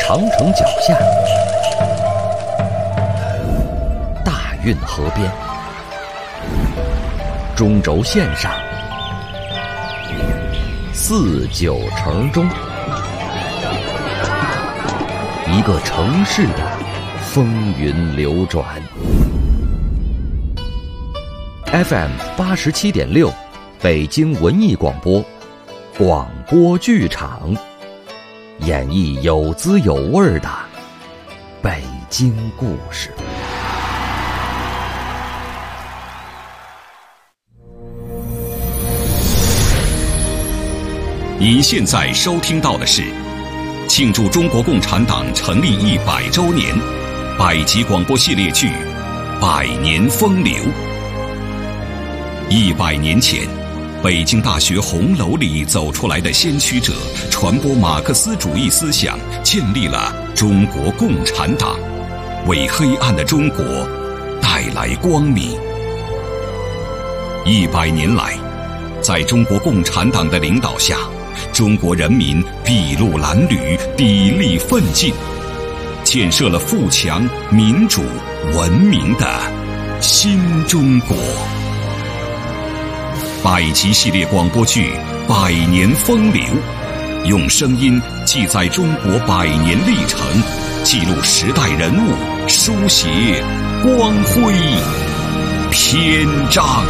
长城脚下，大运河边，中轴线上，四九城中，一个城市的风云流转。FM 87.6，北京文艺广播，广播剧场，演绎有滋有味的北京故事。 您现在收听到的是庆祝中国共产党成立100周年百集广播系列剧《百年风流》。100年前，北京大学红楼里走出来的先驱者，传播马克思主义思想，建立了中国共产党，为黑暗的中国带来光明。100年来，在中国共产党的领导下，中国人民筚路蓝缕，砥砺奋进，建设了富强、民主、文明的新中国。百集系列广播剧《百年风流》，用声音记载中国100年历程，记录时代人物，书写光辉篇章。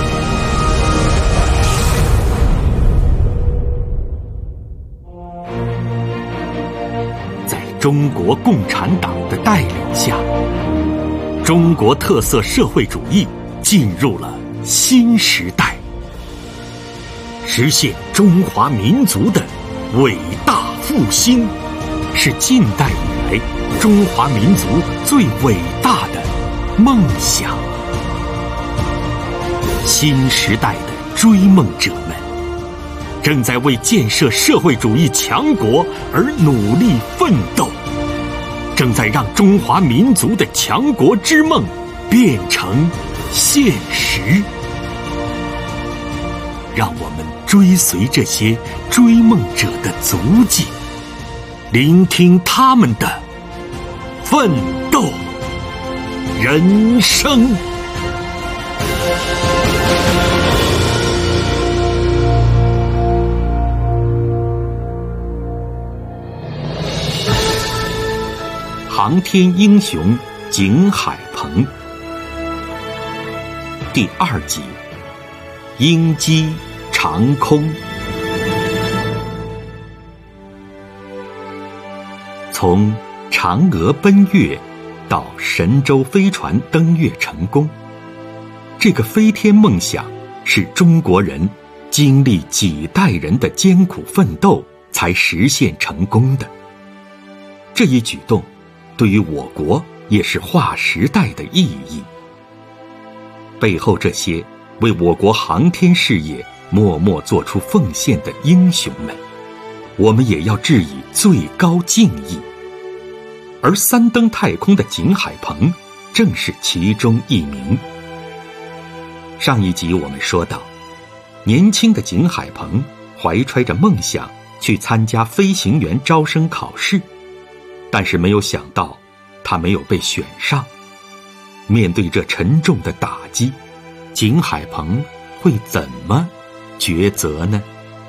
在中国共产党的带领下，中国特色社会主义进入了新时代，实现中华民族的伟大复兴，是近代以来中华民族最伟大的梦想。新时代的追梦者们正在为建设社会主义强国而努力奋斗，正在让中华民族的强国之梦变成现实。让我们追随这些追梦者的足迹，聆听他们的奋斗人生。航天英雄景海鹏，第2集，鹰击长空。从嫦娥奔月到神舟飞船登月成功，这个飞天梦想是中国人经历几代人的艰苦奋斗才实现成功的。这一举动对于我国也是划时代的意义。背后这些为我国航天事业默默做出奉献的英雄们，我们也要致以最高敬意。而3登太空的景海鹏正是其中一名。上一集我们说到，年轻的景海鹏怀揣着梦想去参加飞行员招生考试，但是没有想到他没有被选上。面对这沉重的打击，景海鹏会怎么抉择呢？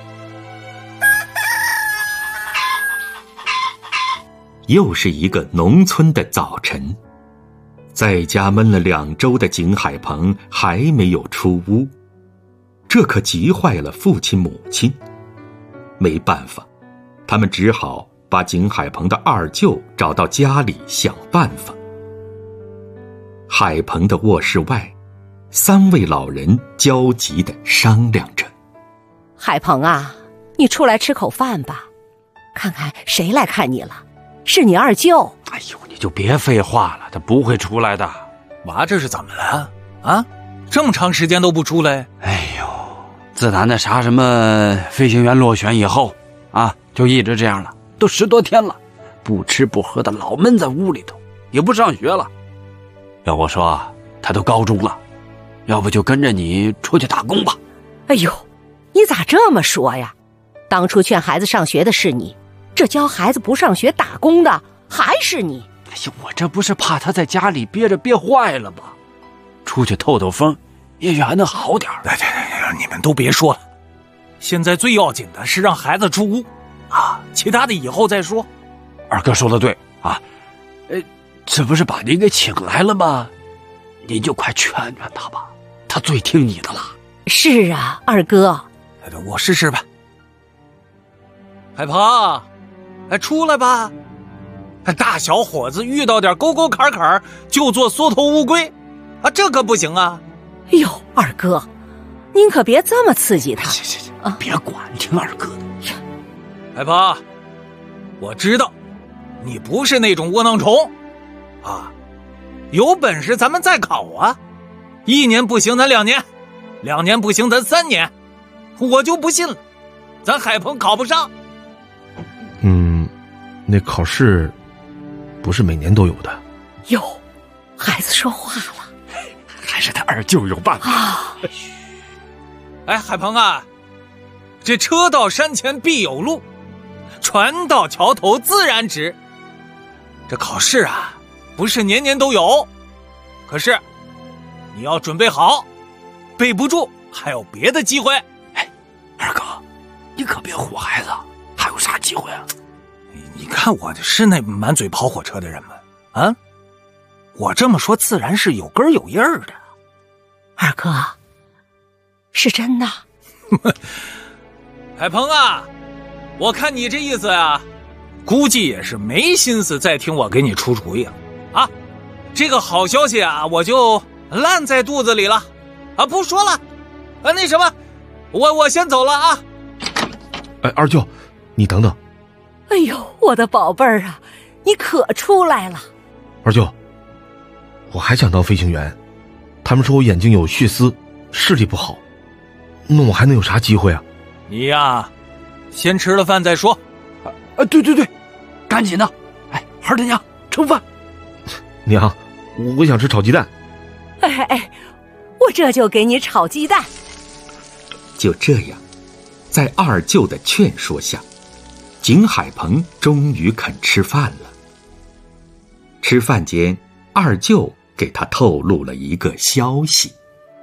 又是一个农村的早晨，在家闷了2周的景海鹏还没有出屋，这可急坏了父亲母亲。没办法，他们只好把景海鹏的2舅找到家里想办法。海鹏的卧室外，3位老人焦急地商量着： 海鹏啊，你出来吃口饭吧，看看谁来看你了，是你2舅。 哎呦，你就别废话了，他不会出来的。 娃这是怎么了啊？这么长时间都不出来？ 哎呦，自打那啥什么飞行员落选以后啊，就一直这样了，都10多天了，不吃不喝的老闷在屋里头，也不上学了。要我说，他都高中了，要不就跟着你出去打工吧。 哎呦，你咋这么说呀？当初劝孩子上学的是你，这教孩子不上学打工的还是你。 哎呀，我这不是怕他在家里憋着憋坏了吗？出去透透风，也许还能好点。 对，你们都别说了，现在最要紧的是让孩子出屋啊，其他的以后再说。 二哥说的对啊，这不是把您给请来了吗？您就快劝劝他吧，他最听你的了。 是啊，二哥， 我试试吧。海鹏，出来吧！大小伙子遇到点沟沟坎坎就做缩头乌龟啊，这可不行啊！ 哎呦，二哥，您可别这么刺激他。 行，别管，听二哥的。 海鹏，我知道你不是那种窝囊虫啊，有本事咱们再考啊，1年不行咱2年，2年不行咱3年，我就不信了，咱海鹏考不上。 那考试不是每年都有的。 哟，孩子说话了， 还是他二舅有办法啊！ 海鹏啊，这车到山前必有路，船到桥头自然直。这考试啊，不是年年都有，可是你要准备好，背不住还有别的机会。 二哥，你可别唬孩子，还有啥机会啊？ 你看我是那满嘴跑火车的人吗？啊，我这么说自然是有根有印儿的。 二哥，是真的。 海鹏啊，我看你这意思啊，估计也是没心思再听我给你出主意了啊。这个好消息啊，我就烂在肚子里了啊，不说了。那什么，我先走了啊。 二舅，你等等。 哎呦，我的宝贝儿啊，你可出来了。 二舅，我还想当飞行员，他们说我眼睛有血丝，视力不好，那我还能有啥机会啊？ 你呀，先吃了饭再说。 对，赶紧的。孩儿他娘，盛饭。 娘，我想吃炒鸡蛋。 我这就给你炒鸡蛋。 就这样，在二舅的劝说下，景海鹏终于肯吃饭了。吃饭间，二舅给他透露了一个消息。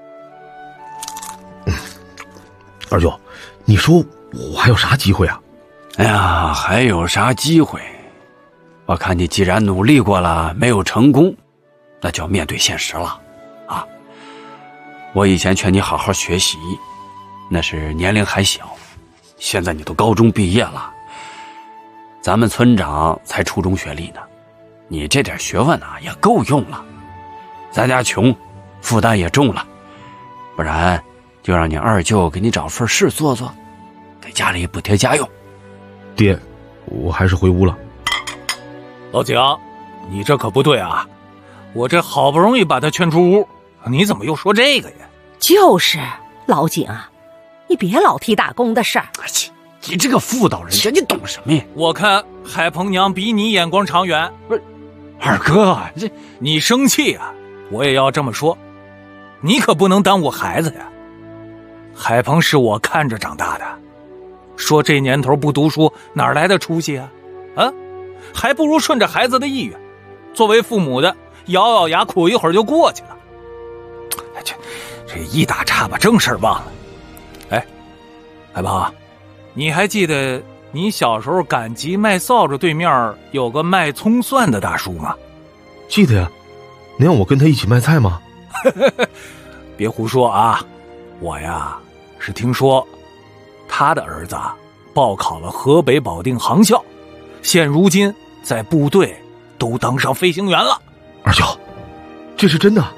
二舅，你说我还有啥机会啊？ 哎呀，还有啥机会？我看你既然努力过了没有成功，那就要面对现实了啊！我以前劝你好好学习，那是年龄还小，现在你都高中毕业了，咱们村长才初中学历呢，你这点学问啊也够用了。咱家穷，负担也重了，不然就让你二舅给你找份事做做，给家里补贴家用。 爹，我还是回屋了。 老景，你这可不对啊！我这好不容易把他劝出屋，你怎么又说这个呀？ 就是老景啊，你别老提打工的事儿。 你这个妇道人家，你懂什么呀？ 我看海鹏娘比你眼光长远。 不是，二哥， 你生气啊，我也要这么说，你可不能耽误孩子呀。海鹏是我看着长大的，说这年头不读书哪来的出息啊？还不如顺着孩子的意愿，作为父母的咬咬牙苦一会儿就过去了。这一打岔把正事忘了。海鹏，你还记得你小时候赶集卖扫帚对面有个卖葱蒜的大叔吗？ 记得呀，你让我跟他一起卖菜吗？ 别胡说啊！我呀是听说他的儿子报考了河北保定航校，现如今在部队都当上飞行员了。 二舅，这是真的？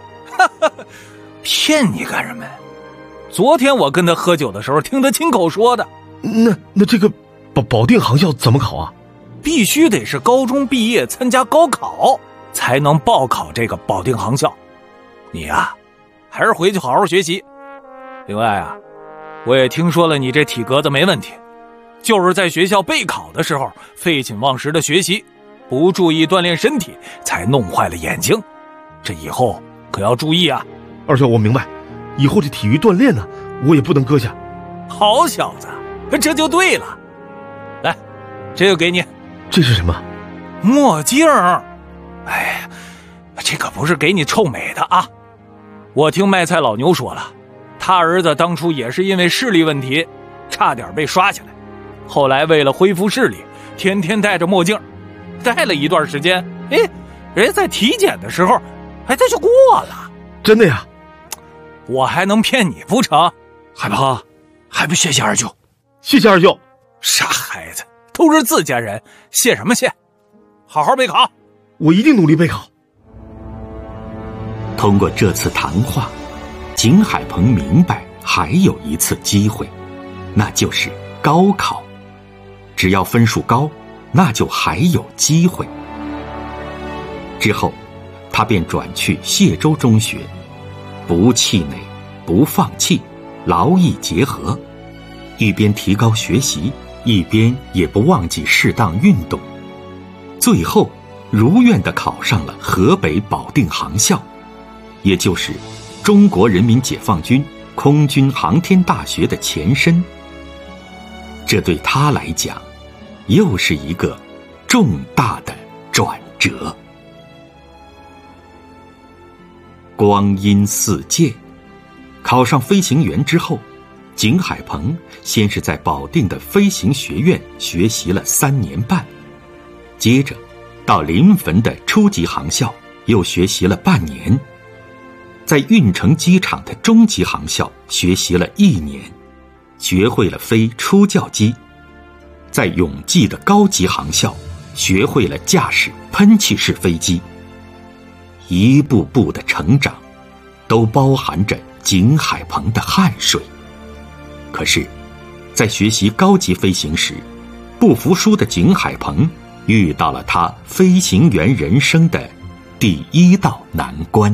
骗你干什么？昨天我跟他喝酒的时候听他亲口说的。 那这个保定航校怎么考啊？ 必须得是高中毕业参加高考才能报考这个保定航校。你呀还是回去好好学习。另外啊，我也听说了你这体格子没问题，就是在学校备考的时候废寝忘食的学习，不注意锻炼身体，才弄坏了眼睛。这以后可要注意啊。 二舅，我明白，以后这体育锻炼呢，我也不能搁下。 好小子，这就对了。来，这个给你。 这是什么？ 墨镜？哎呀，这可不是给你臭美的啊！我听卖菜老牛说了，他儿子当初也是因为视力问题，差点被刷下来。后来为了恢复视力，天天戴着墨镜，戴了一段时间，人家在体检的时候，他就过了。 真的呀？ 我还能骗你不成？ 海鹏，还不谢谢二舅？ 谢谢二舅。 傻孩子，都是自家人，谢什么谢？好好备考。 我一定努力备考。 通过这次谈话，景海鹏明白还有一次机会，那就是高考。只要分数高，那就还有机会。之后，他便转去谢州中学，不气馁，不放弃，劳逸结合，一边提高学习，一边也不忘记适当运动。最后，如愿地考上了河北保定航校，也就是中国人民解放军空军航天大学的前身。这对他来讲，又是一个重大的转折。光阴似箭，考上飞行员之后，景海鹏先是在保定的飞行学院学习了3年半，接着到临汾的初级航校又学习了半年，在运城机场的中级航校学习了1年，学会了飞初教机，在永济的高级航校学会了驾驶喷气式飞机。一步步的成长，都包含着景海鹏的汗水。可是，在学习高级飞行时，不服输的景海鹏遇到了他飞行员人生的第1道难关。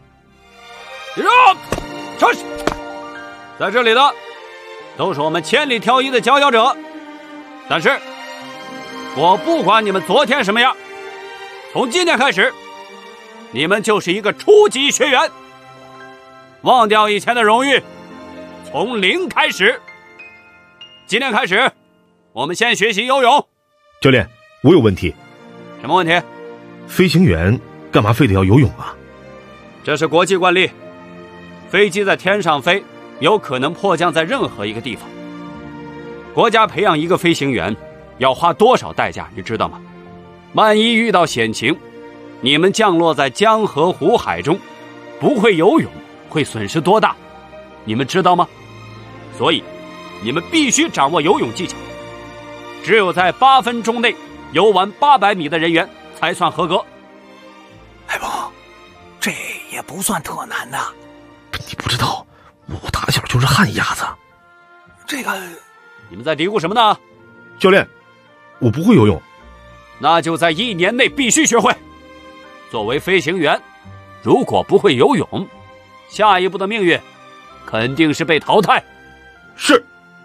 上去！在这里的都是我们千里挑一的佼佼者，但是我不管你们昨天什么样，从今天开始，你们就是一个初级学员，忘掉以前的荣誉，从零开始。今天开始，我们先学习游泳。 教练，我有问题。 什么问题？ 飞行员干嘛非得要游泳啊？ 这是国际惯例，飞机在天上飞，有可能迫降在任何一个地方。国家培养一个飞行员，要花多少代价，你知道吗？万一遇到险情，你们降落在江河湖海中，不会游泳，会损失多大？你们知道吗？所以，你们必须掌握游泳技巧。只有在8分钟内游完800米的人员才算合格。 海鹏，这也不算特难的。 你不知道，我打小就是旱鸭子。 这个， 你们在嘀咕什么呢？ 教练，我不会游泳。 那就在1年内必须学会。作为飞行员，如果不会游泳，下一步的命运肯定是被淘汰。 是。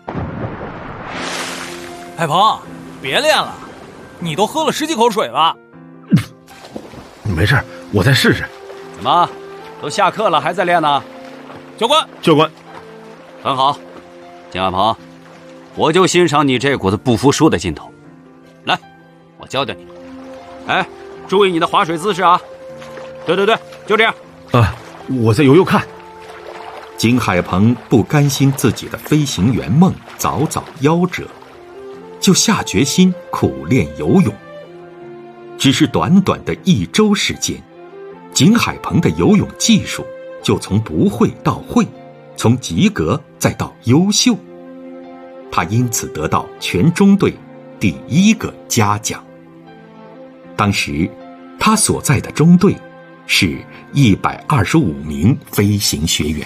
海鹏，别练了，你都喝了10几口水了。 没事，我再试试。 怎么，都下课了还在练呢？ 教官， 教官， 很好，景海鹏，我就欣赏你这股子不服输的劲头。来，我教教你。哎，注意你的划水姿势啊！对，就这样。 我再游游看。 景海鹏不甘心自己的飞行员梦早早夭折，就下决心苦练游泳。只是短短的1周时间，景海鹏的游泳技术就从不会到会，从及格再到优秀。他因此得到全中队第1个嘉奖。当时他所在的中队是125名飞行学员。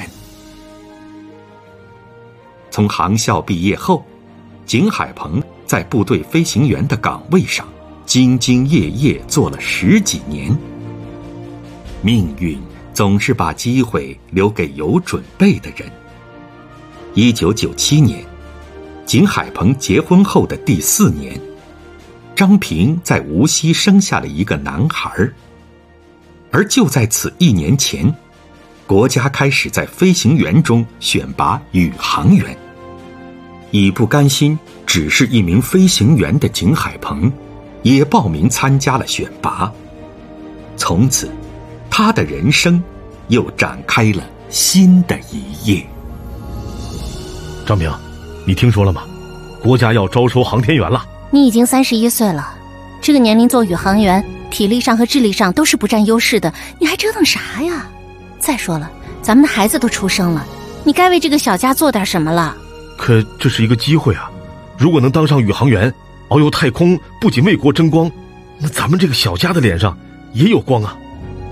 从航校毕业后，景海鹏在部队飞行员的岗位上兢兢业业做了10几年。命运总是把机会留给有准备的人。1997年，景海鹏结婚后的第4年，张平在无锡生下了一个男孩。而就在此1年前，国家开始在飞行员中选拔宇航员。已不甘心只是一名飞行员的景海鹏， 也报名参加了选拔。从此，他的人生又展开了新的一页。 张平，你听说了吗？国家要招收航天员了。 你已经31岁了，这个年龄做宇航员，体力上和智力上都是不占优势的，你还折腾啥呀？再说了，咱们的孩子都出生了，你该为这个小家做点什么了。 可这是一个机会啊，如果能当上宇航员，遨游太空，不仅为国争光，那咱们这个小家的脸上也有光啊。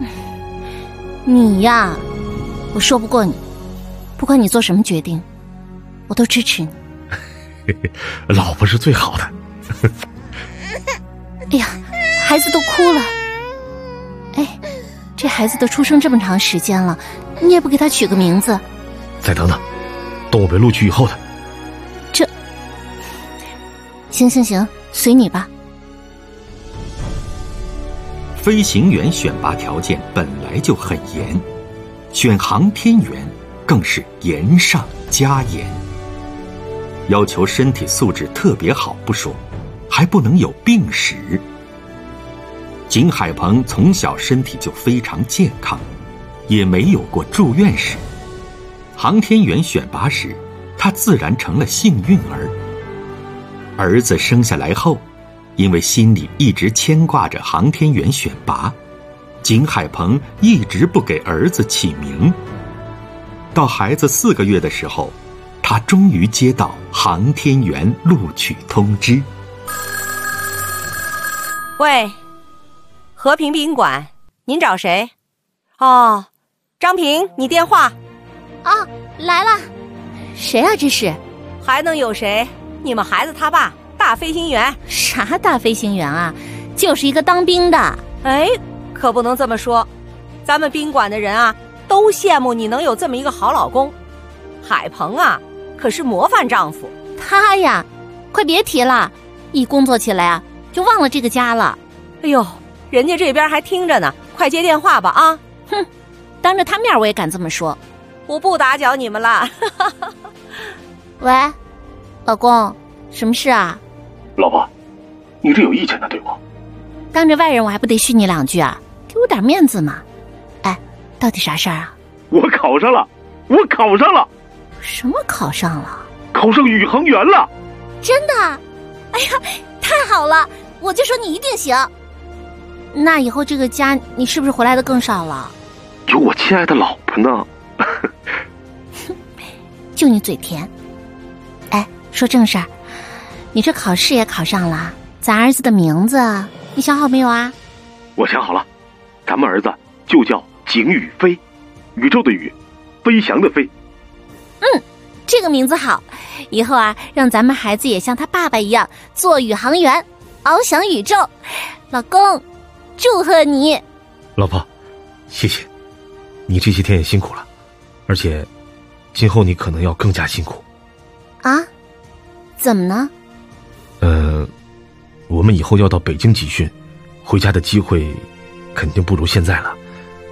你呀，我说不过你，不管你做什么决定，我都支持你。 老婆是最好的。 哎呀，孩子都哭了。哎，这孩子都出生这么长时间了，你也不给他取个名字？ 再等等，等我被录取以后的。 这，行，随你吧。 飞行员选拔条件本来就很严，选航天员更是严上加严，要求身体素质特别好不说，还不能有病史。景海鹏从小身体就非常健康，也没有过住院史。航天员选拔时，他自然成了幸运儿。儿子生下来后，因为心里一直牵挂着航天员选拔，景海鹏一直不给儿子起名。到孩子4个月的时候，他终于接到航天员录取通知。 喂，和平宾馆，您找谁？哦，张平，你电话。 啊，来了。谁啊这是？ 还能有谁？你们孩子他爸，大飞行员。 啥大飞行员啊？就是一个当兵的。 哎，可不能这么说，咱们宾馆的人啊，都羡慕你能有这么一个好老公。海鹏啊，可是模范丈夫。 他呀，快别提了，一工作起来啊，就忘了这个家了。 哎呦，人家这边还听着呢，快接电话吧啊！ 哼，当着他面我也敢这么说。 我不打搅你们了。 喂，老公，什么事啊？ 老婆，你这有意见呢，对我？ 当着外人我还不得训你2句啊？给我点面子嘛！哎，到底啥事儿啊？ 我考上了。 什么考上了？ 考上宇航员了。 真的？哎呀，太好了！我就说你一定行。那以后这个家你是不是回来的更少了？ 有我亲爱的老婆呢。 就你嘴甜。哎，说正事儿，你这考试也考上了，咱儿子的名字你想好没有啊？ 我想好了，咱们儿子就叫景宇飞，宇宙的宇，飞翔的飞。 这个名字好，以后啊，让咱们孩子也像他爸爸一样做宇航员，翱翔宇宙。老公，祝贺你！ 老婆，谢谢，你这些天也辛苦了，而且今后你可能要更加辛苦。 啊？怎么呢？ 我们以后要到北京集训，回家的机会肯定不如现在了。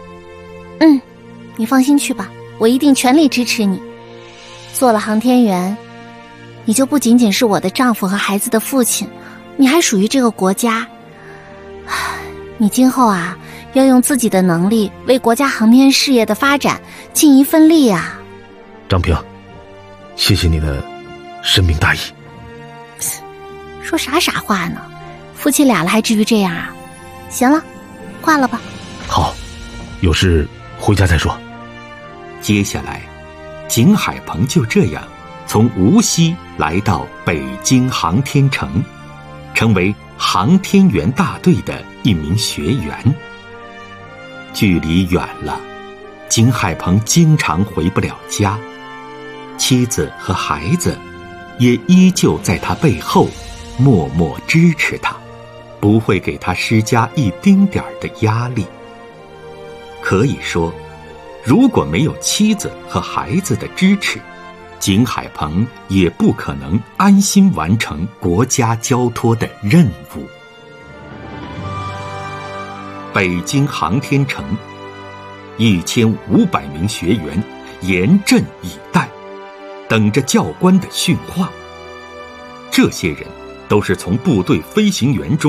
你放心去吧，我一定全力支持你。做了航天员，你就不仅仅是我的丈夫和孩子的父亲，你还属于这个国家。你今后啊，要用自己的能力为国家航天事业的发展尽一份力啊。 张平，谢谢你的深明大义。 说啥傻话呢？夫妻俩了还至于这样啊？行了，挂了吧。 好，有事回家再说。 接下来，景海鹏就这样从无锡来到北京航天城，成为航天员大队的一名学员。距离远了，景海鹏经常回不了家，妻子和孩子也依旧在他背后默默支持他，不会给他施加一丁点儿的压力。可以说，如果没有妻子和孩子的支持，景海鹏也不可能安心完成国家交托的任务。北京航天城，1500名学员严阵以待，等着教官的训话。这些人都是从部队飞行员中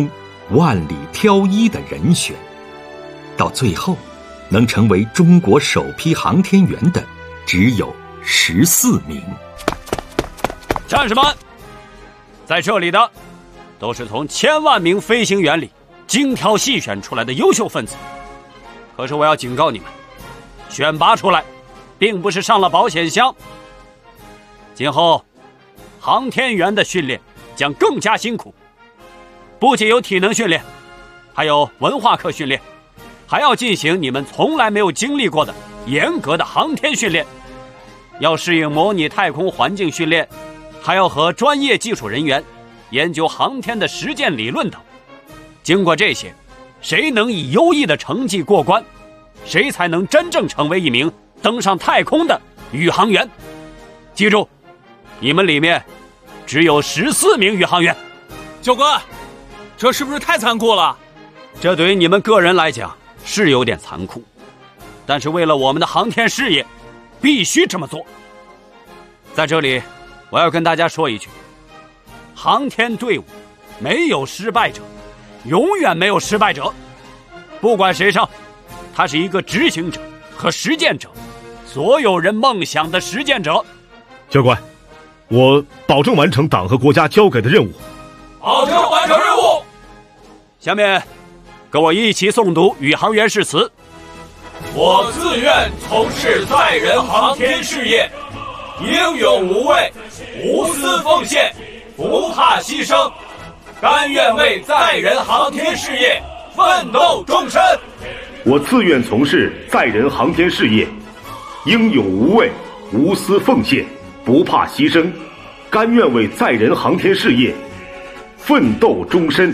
万里挑一的人选，到最后能成为中国首批航天员的只有14名。 战士们，在这里的都是从千万名飞行员里精挑细选出来的优秀分子。可是我要警告你们，选拔出来并不是上了保险箱。今后航天员的训练将更加辛苦，不仅有体能训练，还有文化课训练，还要进行你们从来没有经历过的严格的航天训练，要适应模拟太空环境训练，还要和专业技术人员研究航天的实践理论等。经过这些，谁能以优异的成绩过关，谁才能真正成为一名登上太空的宇航员。记住，你们里面只有14名宇航员。 教官，这是不是太残酷了？ 这对于你们个人来讲是有点残酷，但是为了我们的航天事业，必须这么做。在这里，我要跟大家说一句，航天队伍没有失败者，永远没有失败者。不管谁上，他是一个执行者和实践者，所有人梦想的实践者。 教官，我保证完成党和国家交给的任务。 保证完成任务。 下面跟我一起诵读宇航员誓词。 我自愿从事载人航天事业，英勇无畏，无私奉献，不怕牺牲，甘愿为载人航天事业奋斗终身。 我自愿从事载人航天事业，英勇无畏，无私奉献，不怕牺牲，甘愿为载人航天事业奋斗终身。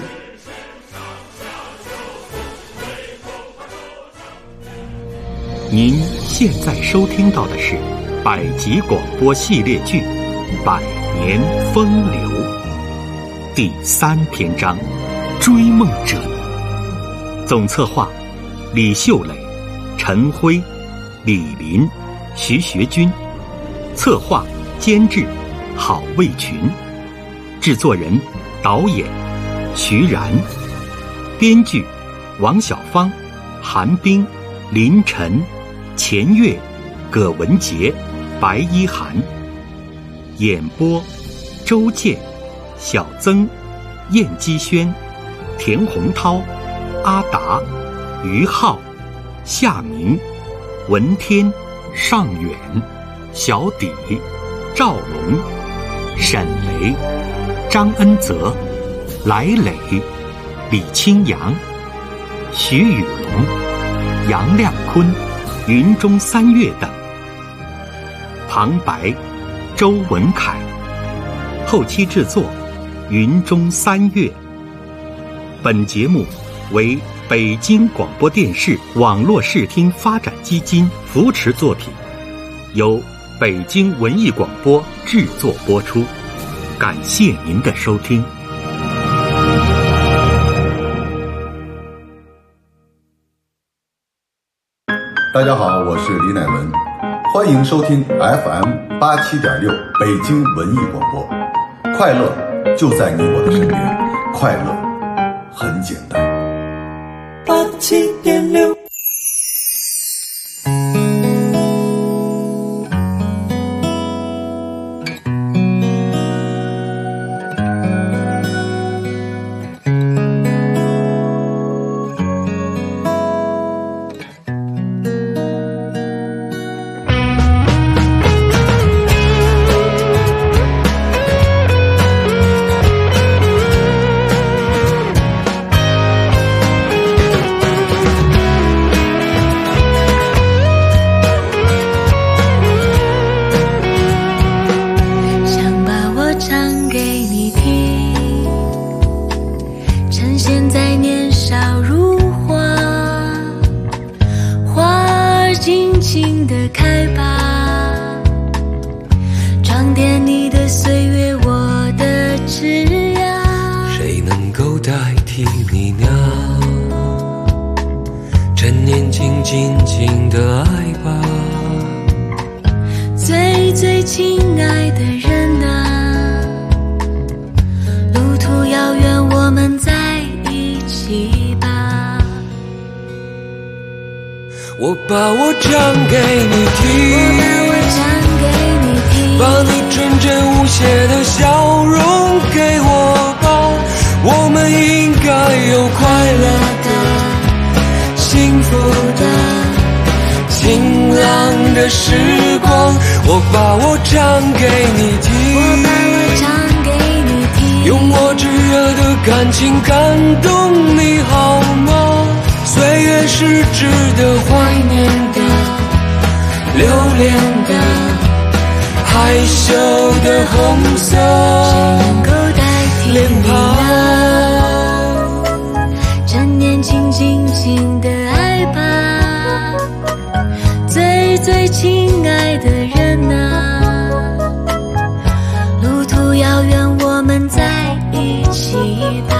您现在收听到的是百集广播系列剧《百年风流》第3篇章《追梦者》，总策划李秀磊、陈辉、李林、徐学军，策划监制郝卫群，制作人导演徐然，编剧王小芳、韩冰、林晨、钱月、葛文杰、白一涵，演播周健、小曾、燕基轩、田洪涛、阿达、于浩、夏明、文天、尚远、小底、赵龙、沈雷、张恩泽、来磊、李清扬、徐宇龙、杨亮坤、云中三月等。旁白周文凯，后期制作云中三月。本节目为北京广播电视网络视听发展基金扶持作品，由北京文艺广播制作播出。感谢您的收听。 大家好，我是李乃文，欢迎收听 FM87.6 北京文艺广播。快乐就在你我的身边，快乐很简单。 87.6 我把我唱给你听，把你纯真无邪的笑容给我吧，我们应该有快乐的、幸福的、晴朗的时光。我把我唱给你听，用我炙热的感情感动你好吗？岁月是值得怀念的、留恋的、害羞的红色脸庞， 趁年轻轻轻的爱吧，最最亲爱的人啊，路途遥远，我们在一起吧。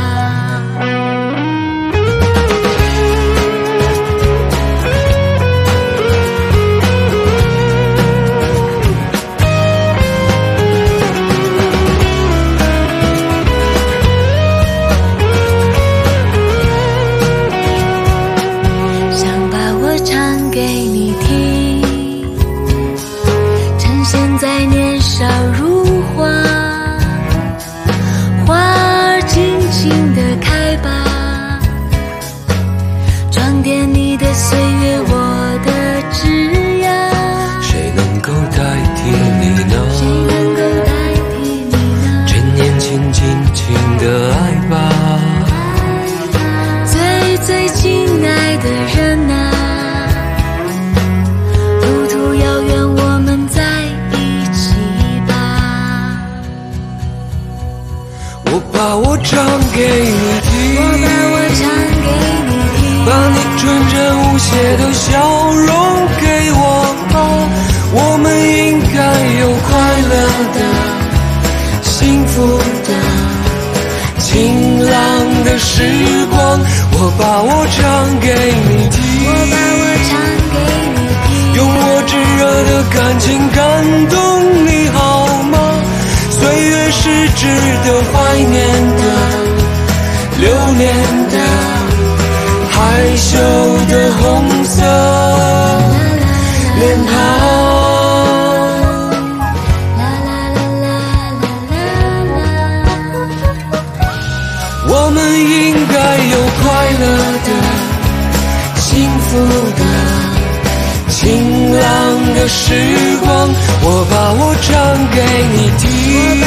的笑容给我吧，我们应该有快乐的、幸福的、晴朗的时光。我把我唱给你听，用我炙热的感情感动你好吗？岁月是值得怀念的、留恋的、害羞的红色脸庞。我们应该有快乐的、幸福的、晴朗的时光。我把我唱给你听，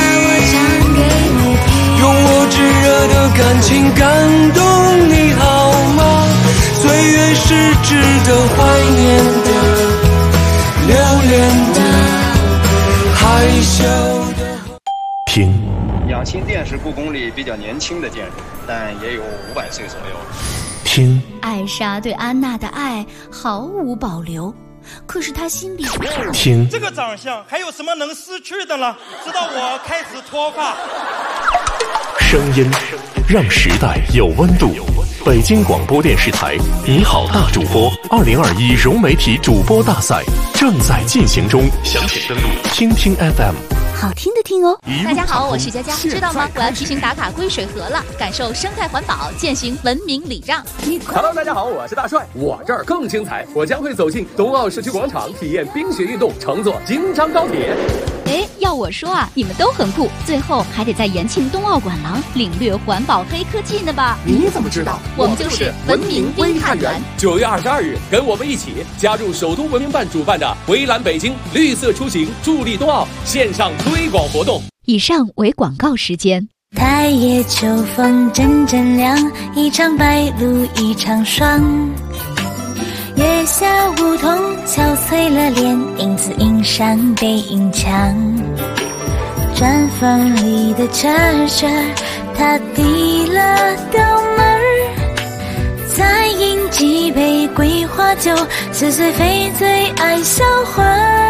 用我炙热的感情感动你好吗？岁月是值得怀念的、留恋的、害羞的。 听， 养心殿是故宫里比较年轻的建筑，但也有500岁左右。 听， 艾莎对安娜的爱毫无保留，可是她心里听， 这个长相还有什么能失去的了？直到我开始脱发。 声音让时代有温度。北京广播电视台你好大主播2021融媒体主播大赛正在进行中，详情登录听听 FM。 好听的听哦！大家好，我是佳佳，知道吗？我要提醒打卡归水河了，感受生态环保，践行文明礼让。 Hello， 大家好，我是大帅，我这儿更精彩，我将会走进冬奥社区广场，体验冰雪运动，乘坐京张高铁。 哎，要我说啊，你们都很酷，最后还得在延庆冬奥馆廊领略环保黑科技呢吧？ 你怎么知道？ 我们就是文明微探员。 9月22日，跟我们一起加入首都文明办主办的围栏北京绿色出行助力冬奥线上推广活动。 以上为广告时间。 太夜秋风阵阵凉，一场白露一场霜。月下梧桐憔悴了脸，影子映上背影墙。毡房里的车车，他递了刀门儿，再饮几杯桂花酒，似水非醉爱销魂。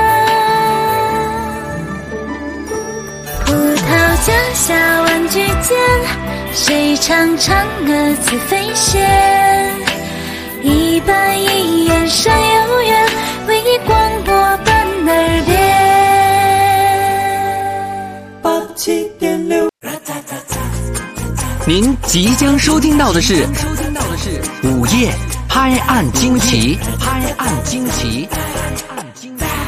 葡萄架下玩具间，谁唱嫦娥自飞仙？一板一眼山有缘，为你广播伴耳边。87.6。 您即将收听到的是午夜拍案惊奇，拍案惊奇。